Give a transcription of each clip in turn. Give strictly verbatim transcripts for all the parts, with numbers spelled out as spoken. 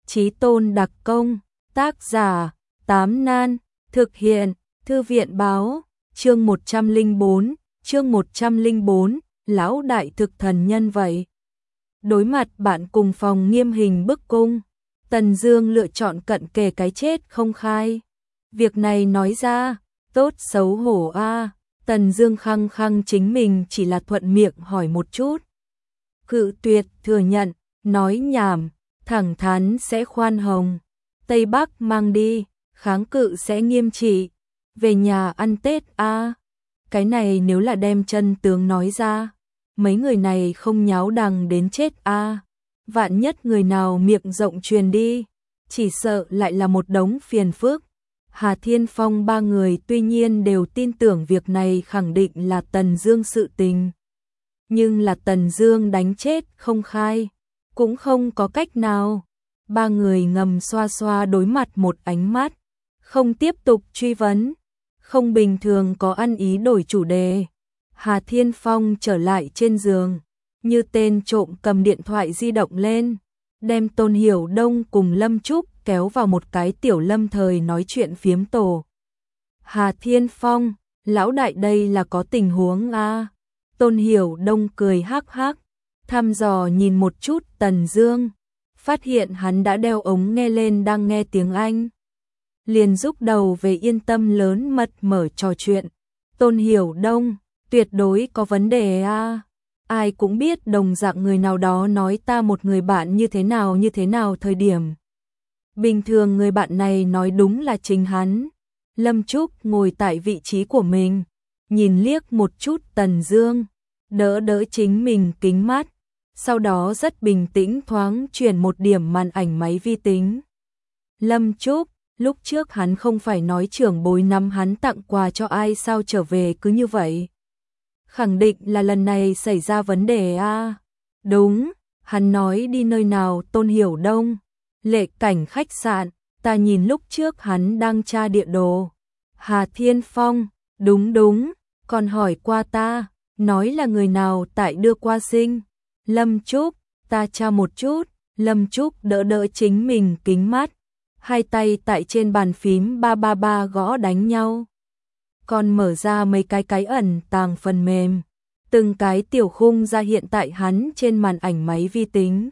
Chí tôn đặc công, tác giả, Tám Nan, thực hiện, Thư viện báo, chương một trăm lẻ bốn, chương một trăm lẻ bốn, lão đại thực thần nhân vậy. Đối mặt bạn cùng phòng nghiêm hình bức cung, Tần Dương lựa chọn cận kề cái chết không khai. Việc này nói ra, tốt xấu hổ a. Tần Dương khăng khăng chính mình chỉ là thuận miệng hỏi một chút. Cự tuyệt thừa nhận, nói nhảm, thẳng thắn sẽ khoan hồng. Tây Bắc mang đi, kháng cự sẽ nghiêm trị. Về nhà ăn Tết a. Cái này nếu là đem chân tướng nói ra, mấy người này không nháo đằng đến chết a. Vạn nhất người nào miệng rộng truyền đi, chỉ sợ lại là một đống phiền phức. Hà Thiên Phong ba người tuy nhiên đều tin tưởng việc này khẳng định là Tần Dương sự tình. Nhưng là Tần Dương đánh chết không khai, cũng không có cách nào. Ba người ngầm xoa xoa đối mặt một ánh mắt, không tiếp tục truy vấn. Không bình thường có ăn ý đổi chủ đề. Hà Thiên Phong trở lại trên giường, như tên trộm cầm điện thoại di động lên, đem Tôn Hiểu Đông cùng Lâm Trúc kéo vào một cái tiểu lâm thời nói chuyện phiếm tổ. Hà Thiên Phong, lão đại đây là có tình huống a. Tôn Hiểu Đông cười hắc hắc, thăm dò nhìn một chút Tần Dương, phát hiện hắn đã đeo ống nghe lên đang nghe tiếng Anh. Liền rúc đầu về yên tâm lớn mật mở trò chuyện. Tôn Hiểu Đông, tuyệt đối có vấn đề a. Ai cũng biết đồng dạng người nào đó nói ta một người bạn như thế nào như thế nào thời điểm. Bình thường người bạn này nói đúng là chính hắn. Lâm Trúc ngồi tại vị trí của mình, nhìn liếc một chút Tần Dương, đỡ đỡ chính mình kính mắt, sau đó rất bình tĩnh thoáng chuyển một điểm màn ảnh máy vi tính. Lâm Trúc, lúc trước hắn không phải nói trưởng bối năm hắn tặng quà cho ai sao trở về cứ như vậy. Khẳng định là lần này xảy ra vấn đề a. Đúng, hắn nói đi nơi nào Tôn Hiểu Đông. Lệ cảnh khách sạn, ta nhìn lúc trước hắn đang tra địa đồ. Hà Thiên Phong, đúng đúng, còn hỏi qua ta, nói là người nào tại đưa qua sinh. Lâm Trúc, ta tra một chút. Lâm Trúc đỡ đỡ chính mình kính mắt, hai tay tại trên bàn phím ba ba ba gõ đánh nhau. Còn mở ra mấy cái cái ẩn tàng phần mềm, từng cái tiểu khung ra hiện tại hắn trên màn ảnh máy vi tính.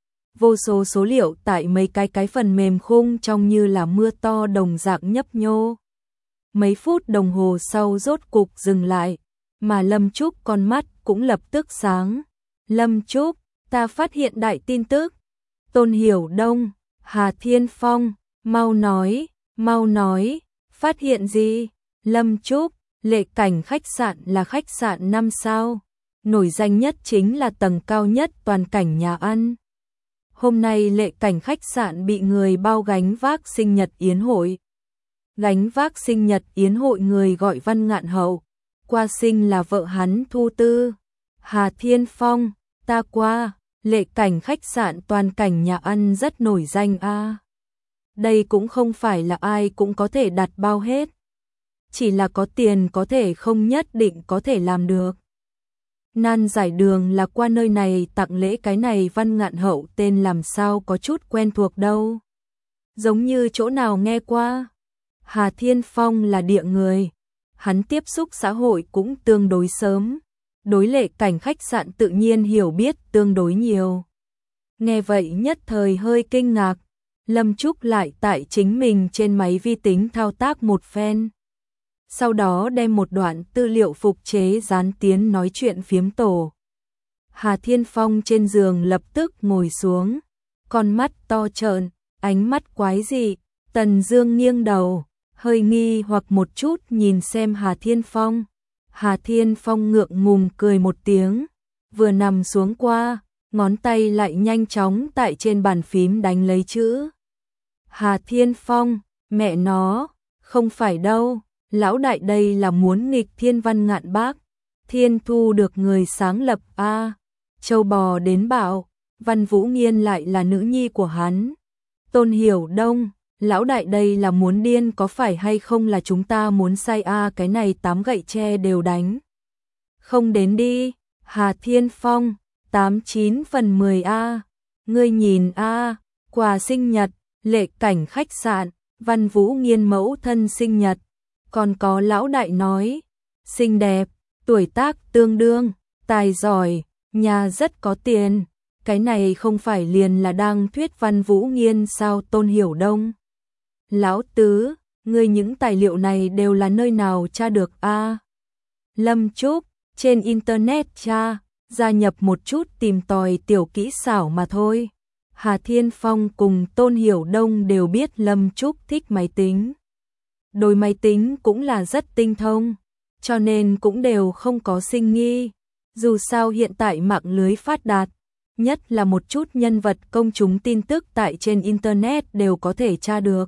Vô số số liệu tại mấy cái cái phần mềm khung trong như là mưa to đồng dạng nhấp nhô. Mấy phút đồng hồ sau rốt cục dừng lại, mà Lâm Trúc con mắt cũng lập tức sáng. Lâm Trúc, ta phát hiện đại tin tức. Tôn Hiểu Đông, Hà Thiên Phong, mau nói, mau nói, phát hiện gì? Lâm Trúc, Lệ Cảnh khách sạn là khách sạn năm sao, nổi danh nhất chính là tầng cao nhất toàn cảnh nhà ăn. Hôm nay Lệ Cảnh khách sạn bị người bao gánh vác sinh nhật yến hội. Gánh vác sinh nhật yến hội người gọi Văn Ngạn Hậu, qua sinh là vợ hắn Thu Tư. Hà Thiên Phong, ta qua, Lệ Cảnh khách sạn toàn cảnh nhà ăn rất nổi danh a. Đây cũng không phải là ai cũng có thể đặt bao hết. Chỉ là có tiền có thể không nhất định có thể làm được. Nan giải đường là qua nơi này tặng lễ cái này Văn Ngạn Hậu tên làm sao có chút quen thuộc đâu. Giống như chỗ nào nghe qua. Hà Thiên Phong là địa người. Hắn tiếp xúc xã hội cũng tương đối sớm. Đối Lệ Cảnh khách sạn tự nhiên hiểu biết tương đối nhiều. Nghe vậy nhất thời hơi kinh ngạc. Lâm Trúc lại tại chính mình trên máy vi tính thao tác một phen. Sau đó đem một đoạn tư liệu phục chế dán tiến nói chuyện phiếm tổ. Hà Thiên Phong trên giường lập tức ngồi xuống, con mắt to trợn, ánh mắt quái dị. Tần Dương nghiêng đầu, hơi nghi hoặc một chút nhìn xem Hà Thiên Phong. Hà Thiên Phong ngượng ngùng cười một tiếng, vừa nằm xuống qua, ngón tay lại nhanh chóng tại trên bàn phím đánh lấy chữ. Hà Thiên Phong, mẹ nó, không phải đâu. Lão đại đây là muốn nghịch thiên Văn Ngạn bác. Thiên thu được người sáng lập a. Châu bò đến bảo, Văn Vũ Nghiên lại là nữ nhi của hắn. Tôn Hiểu Đông, lão đại đây là muốn điên có phải hay không là chúng ta muốn sai a, cái này tám gậy tre đều đánh. Không đến đi, Hà Thiên Phong, tám chín phần mười a. Ngươi nhìn a, Quà sinh nhật, lệ cảnh khách sạn, Văn Vũ Nghiên mẫu thân sinh nhật. Còn có lão đại nói, xinh đẹp, tuổi tác tương đương, tài giỏi, nhà rất có tiền. Cái này không phải liền là đang thuyết Văn Vũ Nghiên sao Tôn Hiểu Đông? Lão tứ, ngươi những tài liệu này đều là nơi nào tra được a? À? Lâm Trúc, trên internet tra, gia nhập một chút tìm tòi tiểu kỹ xảo mà thôi. Hà Thiên Phong cùng Tôn Hiểu Đông đều biết Lâm Trúc thích máy tính. Đối máy tính cũng là rất tinh thông, cho nên cũng đều không có sinh nghi. Dù sao hiện tại mạng lưới phát đạt, nhất là một chút nhân vật công chúng tin tức tại trên internet đều có thể tra được.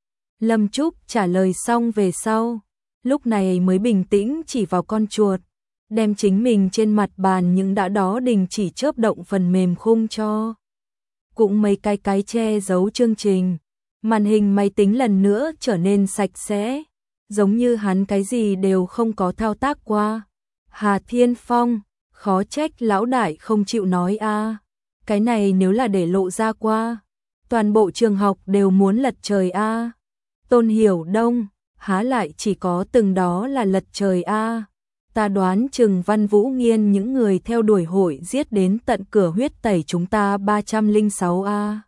Lâm Trúc trả lời xong về sau, lúc này mới bình tĩnh chỉ vào con chuột, đem chính mình trên mặt bàn những đã đó đình chỉ chớp động phần mềm khung cho. Cũng mấy cái cái che giấu chương trình, màn hình máy tính lần nữa trở nên sạch sẽ, giống như hắn cái gì đều không có thao tác qua. Hà Thiên Phong, khó trách lão đại không chịu nói a. À. Cái này nếu là để lộ ra qua, toàn bộ trường học đều muốn lật trời a. À. Tôn Hiểu Đông, há lại chỉ có từng đó là lật trời a. À. Ta đoán chừng Văn Vũ Nghiên những người theo đuổi hội giết đến tận cửa huyết tẩy chúng ta ba trăm lẻ sáu a. À.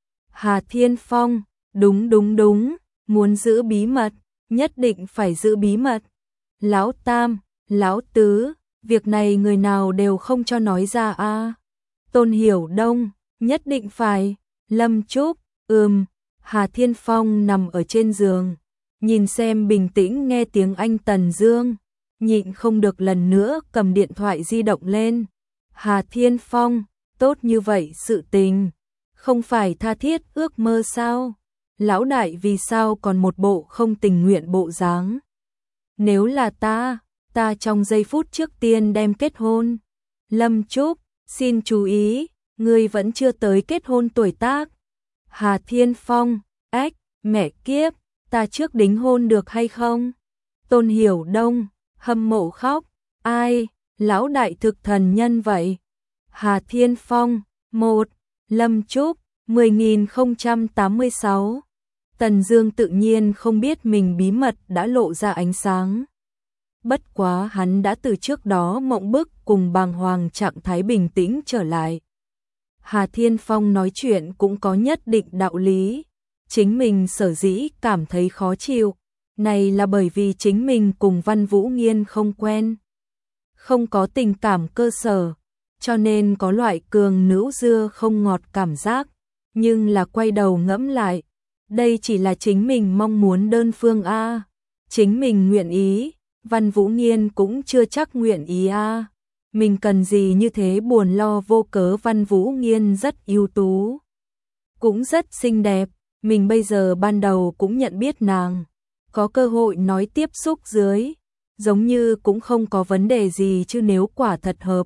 Hà Thiên Phong, đúng đúng đúng, muốn giữ bí mật, nhất định phải giữ bí mật. Lão Tam, Lão Tứ, việc này người nào đều không cho nói ra a. À. Tôn Hiểu Đông, nhất định phải. Lâm Trúc, ừm. Hà Thiên Phong nằm ở trên giường, nhìn xem bình tĩnh nghe tiếng anh Tần Dương, nhịn không được lần nữa cầm điện thoại di động lên. Hà Thiên Phong, tốt như vậy sự tình, không phải tha thiết ước mơ sao? Lão đại vì sao còn một bộ không tình nguyện bộ dáng? Nếu là ta, ta trong giây phút trước tiên đem kết hôn. Lâm Trúc, xin chú ý, ngươi vẫn chưa tới kết hôn tuổi tác. Hà Thiên Phong, ếch, mẹ kiếp, ta trước đính hôn được hay không? Tôn Hiểu Đông, hâm mộ khóc, ai, lão đại thực thần nhân vậy? Hà Thiên Phong, một, Lâm Trúc, mười nghìn không trăm tám mươi sáu. Tần Dương tự nhiên không biết mình bí mật đã lộ ra ánh sáng. Bất quá hắn đã từ trước đó mộng bức cùng bàng hoàng trạng thái bình tĩnh trở lại. Hà Thiên Phong nói chuyện cũng có nhất định đạo lý. Chính mình sở dĩ cảm thấy khó chịu, này là bởi vì chính mình cùng Văn Vũ Nghiên không quen. Không có tình cảm cơ sở, cho nên có loại cường nữ dưa không ngọt cảm giác. Nhưng là quay đầu ngẫm lại, đây chỉ là chính mình mong muốn đơn phương a. Chính mình nguyện ý, Văn Vũ Nghiên cũng chưa chắc nguyện ý a. Mình cần gì như thế buồn lo vô cớ? Văn Vũ Nghiên rất ưu tú, cũng rất xinh đẹp, mình bây giờ ban đầu cũng nhận biết nàng, có cơ hội nói tiếp xúc dưới, giống như cũng không có vấn đề gì chứ nếu quả thật hợp.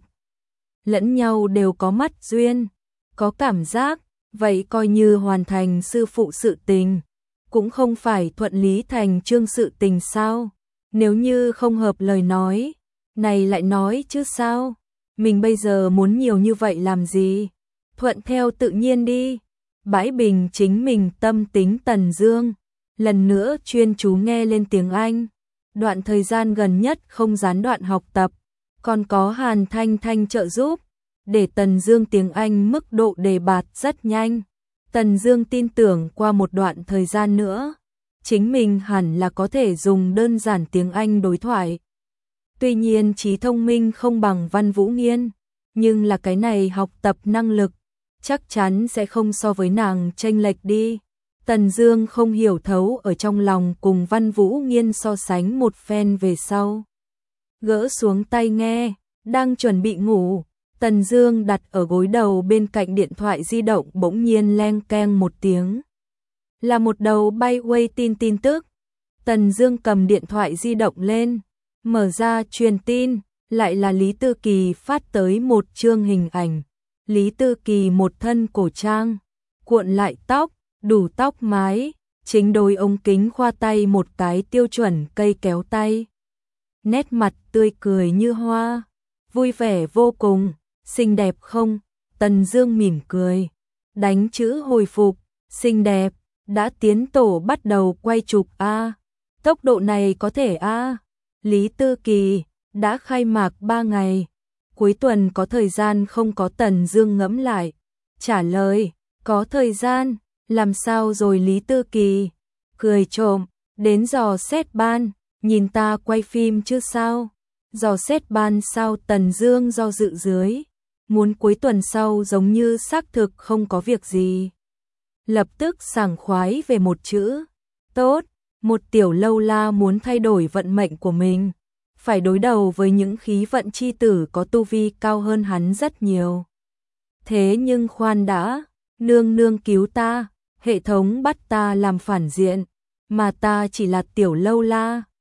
Lẫn nhau đều có mắt duyên, có cảm giác, vậy coi như hoàn thành sư phụ sự tình, cũng không phải thuận lý thành chương sự tình sao? Nếu như không hợp lời nói, này lại nói chứ sao? Mình bây giờ muốn nhiều như vậy làm gì? Thuận theo tự nhiên đi. Bãi bình chính mình tâm tính. Tần Dương lần nữa chuyên chú nghe lên tiếng Anh. Đoạn thời gian gần nhất không gián đoạn học tập, còn có Hàn Thanh Thanh trợ giúp, để Tần Dương tiếng Anh mức độ đề bạt rất nhanh. Tần Dương tin tưởng qua một đoạn thời gian nữa, chính mình hẳn là có thể dùng đơn giản tiếng Anh đối thoại. Tuy nhiên trí thông minh không bằng Văn Vũ Nghiên, nhưng là cái này học tập năng lực, chắc chắn sẽ không so với nàng chênh lệch đi. Tần Dương không hiểu thấu ở trong lòng cùng Văn Vũ Nghiên so sánh một phen về sau. Gỡ xuống tai nghe, đang chuẩn bị ngủ, Tần Dương đặt ở gối đầu bên cạnh điện thoại di động bỗng nhiên leng keng một tiếng. Là một đầu bay quay tin tin tức. Tần Dương cầm điện thoại di động lên, mở ra truyền tin, lại là Lý Tư Kỳ phát tới một chương hình ảnh. Lý Tư Kỳ một thân cổ trang, cuộn lại tóc, đủ tóc mái, chính đôi ống kính khoa tay một cái tiêu chuẩn cây kéo tay. Nét mặt tươi cười như hoa, vui vẻ vô cùng, xinh đẹp không? Tần Dương mỉm cười, đánh chữ hồi phục, xinh đẹp, đã tiến tổ bắt đầu quay chụp a. Tốc độ này có thể a. Lý Tư Kỳ, đã khai mạc ba ngày. Cuối tuần có thời gian không? Có Tần Dương ngẫm lại. Trả lời, có thời gian. Làm sao rồi Lý Tư Kỳ? Cười trộm, đến dò xét ban, nhìn ta quay phim chứ sao? Dò xét ban sao? Tần Dương do dự dưới. Muốn cuối tuần sau giống như xác thực không có việc gì. Lập tức sảng khoái về một chữ. Tốt, một tiểu lâu la muốn thay đổi vận mệnh của mình. Phải đối đầu với những khí vận chi tử có tu vi cao hơn hắn rất nhiều. Thế nhưng khoan đã, nương nương cứu ta, hệ thống bắt ta làm phản diện, mà ta chỉ là tiểu lâu la.